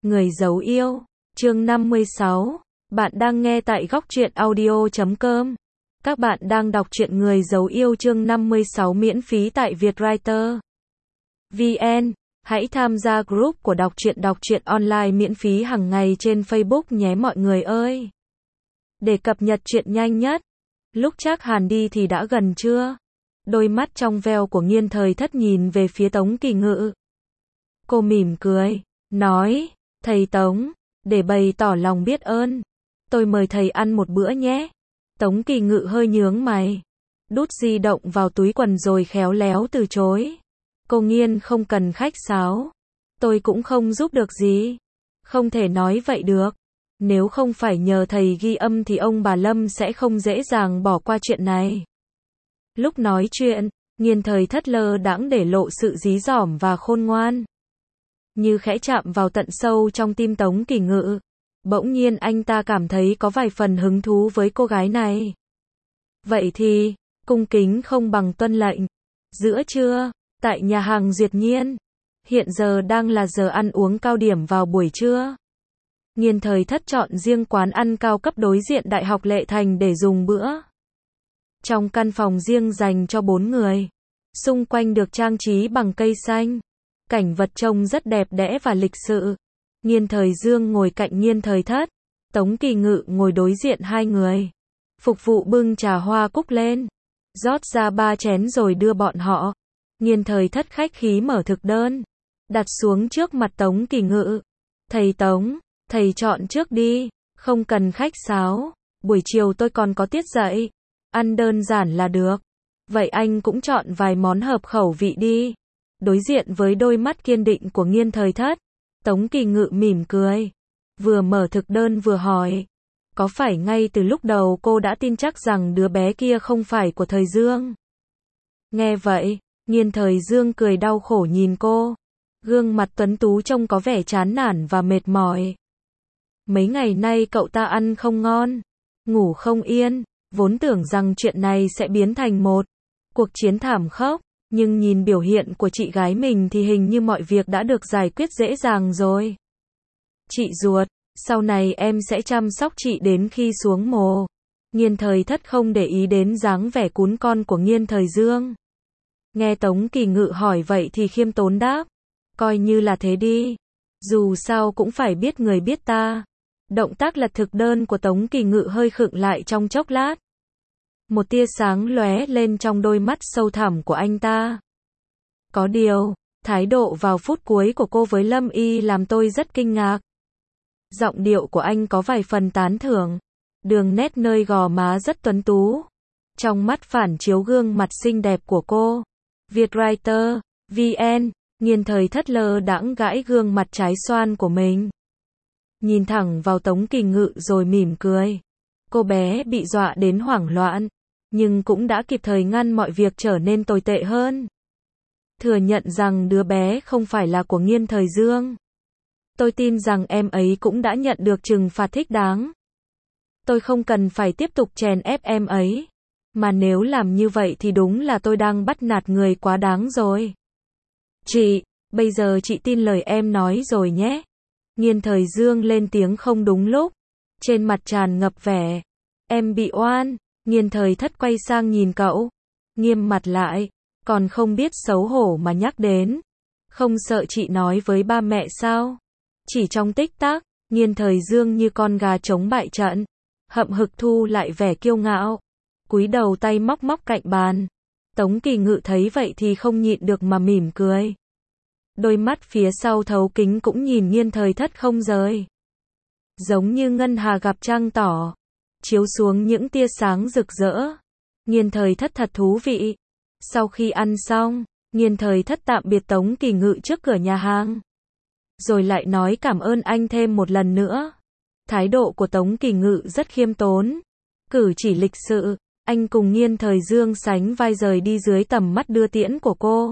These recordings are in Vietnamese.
Người giấu yêu, chương 56. Bạn đang nghe tại góc truyện audio.com. Các bạn đang đọc truyện Người giấu yêu chương 56 miễn phí tại Vietwriter VN. Hãy tham gia group của đọc truyện online miễn phí hàng ngày trên Facebook nhé mọi người ơi. Để cập nhật truyện nhanh nhất. Lúc Trác Hàn đi thì đã gần trưa. Đôi mắt trong veo của Nghiên Thời Thất nhìn về phía Tống Kỳ Ngự. Cô mỉm cười, nói, thầy Tống, để bày tỏ lòng biết ơn, tôi mời thầy ăn một bữa nhé. Tống Kỳ Ngự hơi nhướng mày, đút di động vào túi quần rồi khéo léo từ chối. Cô Nghiên không cần khách sáo, tôi cũng không giúp được gì. Không thể nói vậy được, nếu không phải nhờ thầy ghi âm thì ông bà Lâm sẽ không dễ dàng bỏ qua chuyện này. Lúc nói chuyện, Nghiên Thời Thất lơ đãng để lộ sự dí dỏm và khôn ngoan. Như khẽ chạm vào tận sâu trong tim Tống Kỳ Ngự. Bỗng nhiên anh ta cảm thấy có vài phần hứng thú với cô gái này. Vậy thì, cung kính không bằng tuân lệnh. Giữa trưa, tại nhà hàng Duyệt Nhiên. Hiện giờ đang là giờ ăn uống cao điểm vào buổi trưa. Nghiên Thời Thất chọn riêng quán ăn cao cấp đối diện Đại học Lệ Thành để dùng bữa. Trong căn phòng riêng dành cho 4 người. Xung quanh được trang trí bằng cây xanh. Cảnh vật trông rất đẹp đẽ và lịch sự. Nghiên Thời Dương ngồi cạnh Nghiên Thời Thất. Tống Kỳ Ngự ngồi đối diện hai người. Phục vụ bưng trà hoa cúc lên. Rót ra 3 chén rồi đưa bọn họ. Nghiên Thời Thất khách khí mở thực đơn. Đặt xuống trước mặt Tống Kỳ Ngự. Thầy Tống, thầy chọn trước đi. Không cần khách sáo. Buổi chiều tôi còn có tiết dạy. Ăn đơn giản là được. Vậy anh cũng chọn vài món hợp khẩu vị đi. Đối diện với đôi mắt kiên định của Nghiên Thời Thất, Tống Kỳ Ngự mỉm cười. Vừa mở thực đơn vừa hỏi. Có phải ngay từ lúc đầu cô đã tin chắc rằng đứa bé kia không phải của Thời Dương? Nghe vậy, Nghiên Thời Dương cười đau khổ nhìn cô. Gương mặt tuấn tú trông có vẻ chán nản và mệt mỏi. Mấy ngày nay cậu ta ăn không ngon, ngủ không yên, vốn tưởng rằng chuyện này sẽ biến thành một cuộc chiến thảm khốc. Nhưng nhìn biểu hiện của chị gái mình thì hình như mọi việc đã được giải quyết dễ dàng rồi. Chị ruột, sau này em sẽ chăm sóc chị đến khi xuống mồ. Nghiên Thời Thất không để ý đến dáng vẻ cún con của Nghiên Thời Dương. Nghe Tống Kỳ Ngự hỏi vậy thì khiêm tốn đáp. Coi như là thế đi. Dù sao cũng phải biết người biết ta. Động tác lật thực đơn của Tống Kỳ Ngự hơi khựng lại trong chốc lát. Một tia sáng lóe lên trong đôi mắt sâu thẳm của anh ta. Có điều, thái độ vào phút cuối của cô với Lâm Y làm tôi rất kinh ngạc. Giọng điệu của anh có vài phần tán thưởng. Đường nét nơi gò má rất tuấn tú. Trong mắt phản chiếu gương mặt xinh đẹp của cô. Vietwriter VN. Nghiên Thời Thất lơ đãng gãi gương mặt trái xoan của mình. Nhìn thẳng vào Tống Kỳ Ngự rồi mỉm cười. Cô bé bị dọa đến hoảng loạn. Nhưng cũng đã kịp thời ngăn mọi việc trở nên tồi tệ hơn. Thừa nhận rằng đứa bé không phải là của Nghiên Thời Dương. Tôi tin rằng em ấy cũng đã nhận được trừng phạt thích đáng. Tôi không cần phải tiếp tục chèn ép em ấy. Mà nếu làm như vậy thì đúng là tôi đang bắt nạt người quá đáng rồi. Chị, bây giờ chị tin lời em nói rồi nhé. Nghiên Thời Dương lên tiếng không đúng lúc. Trên mặt tràn ngập vẻ. Em bị oan. Nghiên Thời Thất quay sang nhìn cậu. Nghiêm mặt lại. Còn không biết xấu hổ mà nhắc đến. Không sợ chị nói với ba mẹ sao? Chỉ trong tích tắc, Nghiên Thời Dương như con gà trống bại trận. Hậm hực thu lại vẻ kiêu ngạo. Cúi đầu tay móc móc cạnh bàn. Tống Kỳ Ngự thấy vậy thì không nhịn được mà mỉm cười. Đôi mắt phía sau thấu kính cũng nhìn Nghiên Thời Thất không rời. Giống như ngân hà gặp trăng tỏ. Chiếu xuống những tia sáng rực rỡ. Nghiên Thời Thất thật thú vị. Sau khi ăn xong, Nghiên Thời Thất tạm biệt Tống Kỳ Ngự trước cửa nhà hàng. Rồi lại nói cảm ơn anh thêm một lần nữa. Thái độ của Tống Kỳ Ngự rất khiêm tốn. Cử chỉ lịch sự, anh cùng Nghiên Thời Dương sánh vai rời đi dưới tầm mắt đưa tiễn của cô.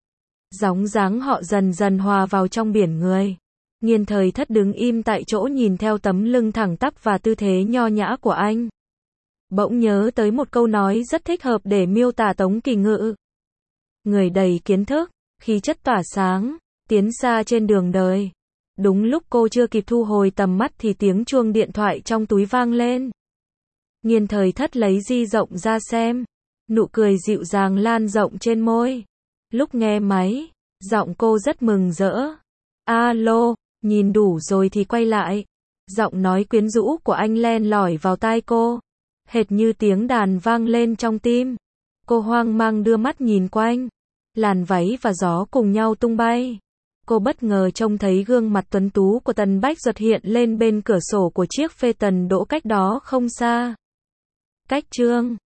Bóng dáng họ dần dần hòa vào trong biển người. Nghiên Thời Thất đứng im tại chỗ nhìn theo tấm lưng thẳng tắp và tư thế nho nhã của anh. Bỗng nhớ tới một câu nói rất thích hợp để miêu tả Tống Kỳ Ngự. Người đầy kiến thức, khí chất tỏa sáng, tiến xa trên đường đời. Đúng lúc cô chưa kịp thu hồi tầm mắt thì tiếng chuông điện thoại trong túi vang lên. Nghiên Thời Thất lấy di động ra xem. Nụ cười dịu dàng lan rộng trên môi. Lúc nghe máy, giọng cô rất mừng rỡ. Alo, nhìn đủ rồi thì quay lại. Giọng nói quyến rũ của anh len lỏi vào tai cô. Hệt như tiếng đàn vang lên trong tim. Cô hoang mang đưa mắt nhìn quanh. Làn váy và gió cùng nhau tung bay. Cô bất ngờ trông thấy gương mặt tuấn tú của Tần Bách Duật hiện lên bên cửa sổ của chiếc Phaeton đỗ cách đó không xa. Cách Trương